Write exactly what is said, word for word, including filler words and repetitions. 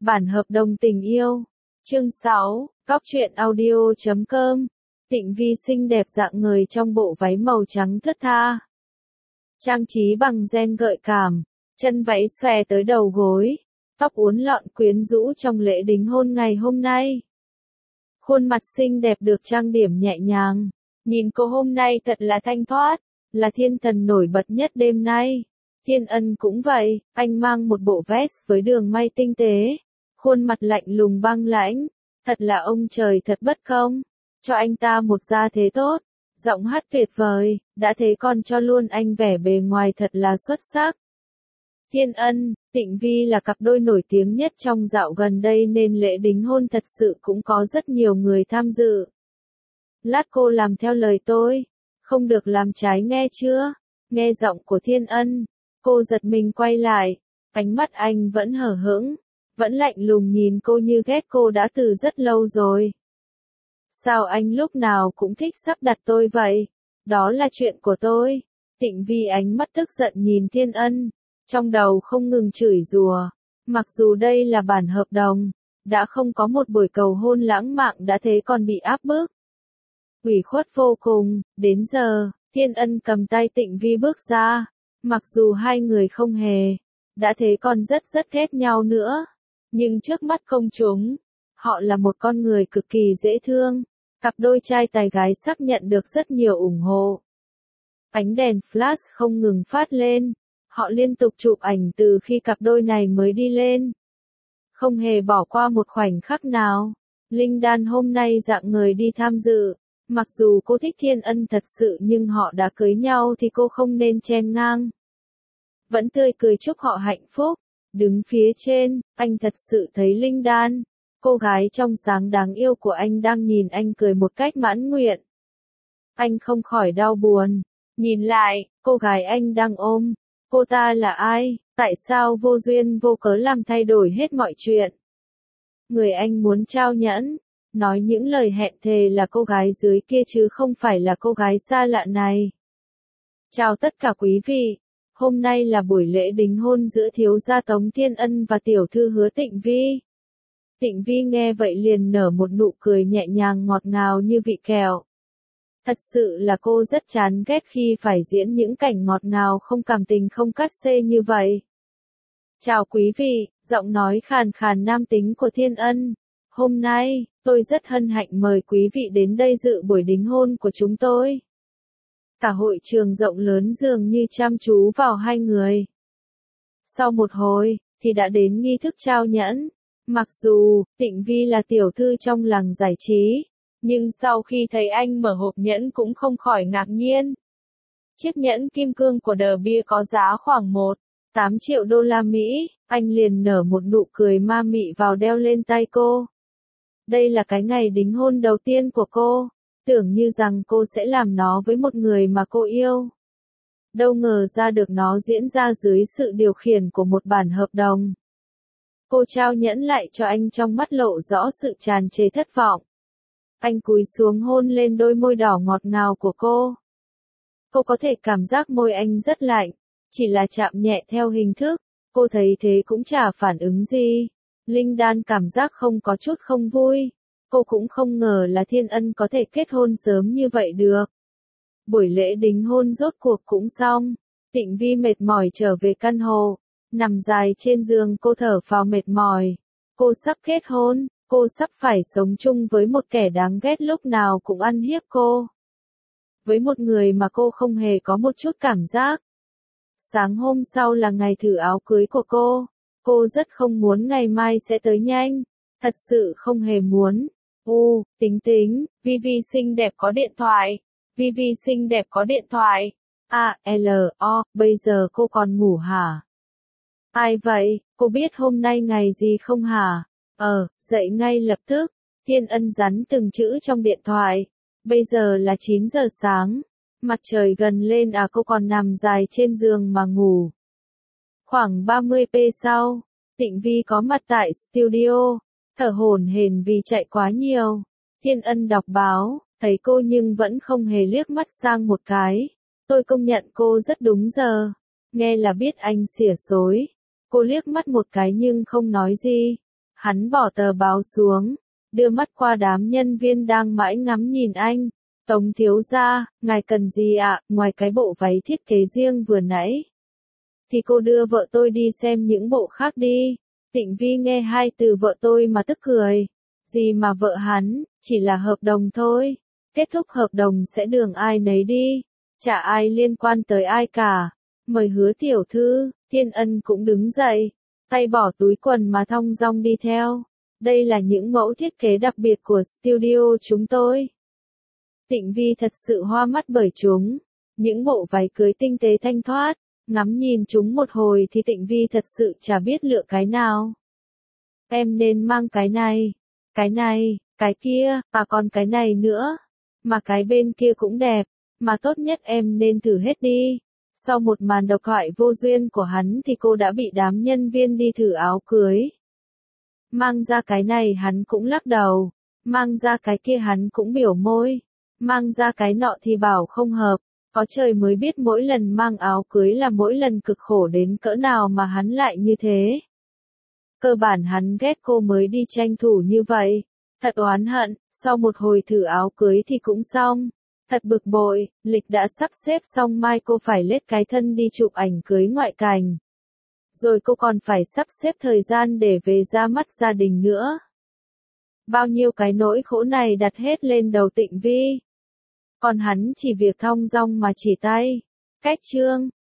Bản hợp đồng tình yêu. Chương sáu, cóc truyện audio chấm com. Tịnh Vi xinh đẹp dạng người trong bộ váy màu trắng thướt tha. Trang trí bằng ren gợi cảm, chân váy xòe tới đầu gối, tóc uốn lọn quyến rũ trong lễ đính hôn ngày hôm nay. Khuôn mặt xinh đẹp được trang điểm nhẹ nhàng, nhìn cô hôm nay thật là thanh thoát, là thiên thần nổi bật nhất đêm nay. Thiên Ân cũng vậy, anh mang một bộ vest với đường may tinh tế, khuôn mặt lạnh lùng băng lãnh, thật là ông trời thật bất công, cho anh ta một gia thế tốt, giọng hát tuyệt vời, đã thế còn cho luôn anh vẻ bề ngoài thật là xuất sắc. Thiên Ân, Tịnh Vi là cặp đôi nổi tiếng nhất trong dạo gần đây nên lễ đính hôn thật sự cũng có rất nhiều người tham dự. Lát cô làm theo lời tôi, không được làm trái nghe chưa? Nghe giọng của Thiên Ân, cô giật mình quay lại, ánh mắt anh vẫn hờ hững, vẫn lạnh lùng nhìn cô như ghét cô đã từ rất lâu rồi. Sao anh lúc nào cũng thích sắp đặt tôi vậy? Đó là chuyện của tôi. Tịnh Vi ánh mắt tức giận nhìn Thiên Ân, trong đầu không ngừng chửi rủa. Mặc dù đây là bản hợp đồng, đã không có một buổi cầu hôn lãng mạn đã thế còn bị áp bức. Ủy khuất vô cùng, đến giờ, Thiên Ân cầm tay Tịnh Vi bước ra, mặc dù hai người không hề, đã thế còn rất rất ghét nhau nữa, nhưng trước mắt công chúng, họ là một con người cực kỳ dễ thương, cặp đôi trai tài gái xác nhận được rất nhiều ủng hộ. Ánh đèn flash không ngừng phát lên, họ liên tục chụp ảnh từ khi cặp đôi này mới đi lên. Không hề bỏ qua một khoảnh khắc nào, Linh Đan hôm nay dạng người đi tham dự. Mặc dù cô thích Thiên Ân thật sự nhưng họ đã cưới nhau thì cô không nên chen ngang. Vẫn tươi cười chúc họ hạnh phúc. Đứng phía trên, anh thật sự thấy Linh Đan, cô gái trong sáng đáng yêu của anh đang nhìn anh cười một cách mãn nguyện. Anh không khỏi đau buồn. Nhìn lại, cô gái anh đang ôm, cô ta là ai, tại sao vô duyên vô cớ làm thay đổi hết mọi chuyện. Người anh muốn trao nhẫn. Nói những lời hẹn thề là cô gái dưới kia chứ không phải là cô gái xa lạ này. Chào tất cả quý vị, hôm nay là buổi lễ đính hôn giữa thiếu gia Tống Thiên Ân và tiểu thư Hứa Tịnh Vi. Tịnh Vi nghe vậy liền nở một nụ cười nhẹ nhàng ngọt ngào như vị kẹo. Thật sự là cô rất chán ghét khi phải diễn những cảnh ngọt ngào không cảm tình không cắt xê như vậy. Chào quý vị, giọng nói khàn khàn nam tính của Thiên Ân. Hôm nay, tôi rất hân hạnh mời quý vị đến đây dự buổi đính hôn của chúng tôi. Cả hội trường rộng lớn dường như chăm chú vào hai người. Sau một hồi, thì đã đến nghi thức trao nhẫn. Mặc dù, Tịnh Vi là tiểu thư trong làng giải trí, nhưng sau khi thấy anh mở hộp nhẫn cũng không khỏi ngạc nhiên. Chiếc nhẫn kim cương của The Bear có giá khoảng một phẩy tám triệu đô la Mỹ, anh liền nở một nụ cười ma mị vào đeo lên tay cô. Đây là cái ngày đính hôn đầu tiên của cô, tưởng như rằng cô sẽ làm nó với một người mà cô yêu. Đâu ngờ ra được nó diễn ra dưới sự điều khiển của một bản hợp đồng. Cô trao nhẫn lại cho anh trong mắt lộ rõ sự tràn trề thất vọng. Anh cúi xuống hôn lên đôi môi đỏ ngọt ngào của cô. Cô có thể cảm giác môi anh rất lạnh, chỉ là chạm nhẹ theo hình thức, cô thấy thế cũng chả phản ứng gì. Linh Đan cảm giác không có chút không vui. Cô cũng không ngờ là Thiên Ân có thể kết hôn sớm như vậy được. Buổi lễ đính hôn rốt cuộc cũng xong. Tịnh Vi mệt mỏi trở về căn hộ. Nằm dài trên giường cô thở phào mệt mỏi. Cô sắp kết hôn. Cô sắp phải sống chung với một kẻ đáng ghét lúc nào cũng ăn hiếp cô. Với một người mà cô không hề có một chút cảm giác. Sáng hôm sau là ngày thử áo cưới của cô. Cô rất không muốn ngày mai sẽ tới nhanh, thật sự không hề muốn. U, tính tính, Vi Vi xinh đẹp có điện thoại, Vi Vi xinh đẹp có điện thoại. A, L, O, bây giờ cô còn ngủ hả? Ai vậy, cô biết hôm nay ngày gì không hả? Ờ, dậy ngay lập tức. Thiên Ân dắn từng chữ trong điện thoại. Bây giờ là chín giờ sáng, mặt trời gần lên à cô còn nằm dài trên giường mà ngủ. Khoảng ba mươi phút sau, Tịnh Vi có mặt tại studio, thở hổn hển vì chạy quá nhiều. Thiên Ân đọc báo, thấy cô nhưng vẫn không hề liếc mắt sang một cái. Tôi công nhận cô rất đúng giờ. Nghe là biết anh xỉa xối. Cô liếc mắt một cái nhưng không nói gì. Hắn bỏ tờ báo xuống, đưa mắt qua đám nhân viên đang mãi ngắm nhìn anh. Tống thiếu gia, ngài cần gì ạ, ngoài cái bộ váy thiết kế riêng vừa nãy? Thì cô đưa vợ tôi đi xem những bộ khác đi. Tịnh Vi nghe hai từ vợ tôi mà tức cười. Gì mà vợ hắn, chỉ là hợp đồng thôi. Kết thúc hợp đồng sẽ đường ai nấy đi. Chả ai liên quan tới ai cả. Mời Hứa tiểu thư, Thiên Ân cũng đứng dậy. Tay bỏ túi quần mà thong dong đi theo. Đây là những mẫu thiết kế đặc biệt của studio chúng tôi. Tịnh Vi thật sự hoa mắt bởi chúng. Những bộ váy cưới tinh tế thanh thoát. Ngắm nhìn chúng một hồi thì Tịnh Vi thật sự chả biết lựa cái nào. Em nên mang cái này, cái này, cái kia, và còn cái này nữa. Mà cái bên kia cũng đẹp, mà tốt nhất em nên thử hết đi. Sau một màn độc thoại vô duyên của hắn thì cô đã bị đám nhân viên đi thử áo cưới. Mang ra cái này hắn cũng lắc đầu, mang ra cái kia hắn cũng biểu môi, mang ra cái nọ thì bảo không hợp. Có trời mới biết mỗi lần mang áo cưới là mỗi lần cực khổ đến cỡ nào mà hắn lại như thế. Cơ bản hắn ghét cô mới đi tranh thủ như vậy. Thật oán hận, sau một hồi thử áo cưới thì cũng xong. Thật bực bội, lịch đã sắp xếp xong mai cô phải lết cái thân đi chụp ảnh cưới ngoại cảnh. Rồi cô còn phải sắp xếp thời gian để về ra mắt gia đình nữa. Bao nhiêu cái nỗi khổ này đặt hết lên đầu Tịnh Vi. Còn hắn chỉ việc thong dong mà chỉ tay. Cách chương.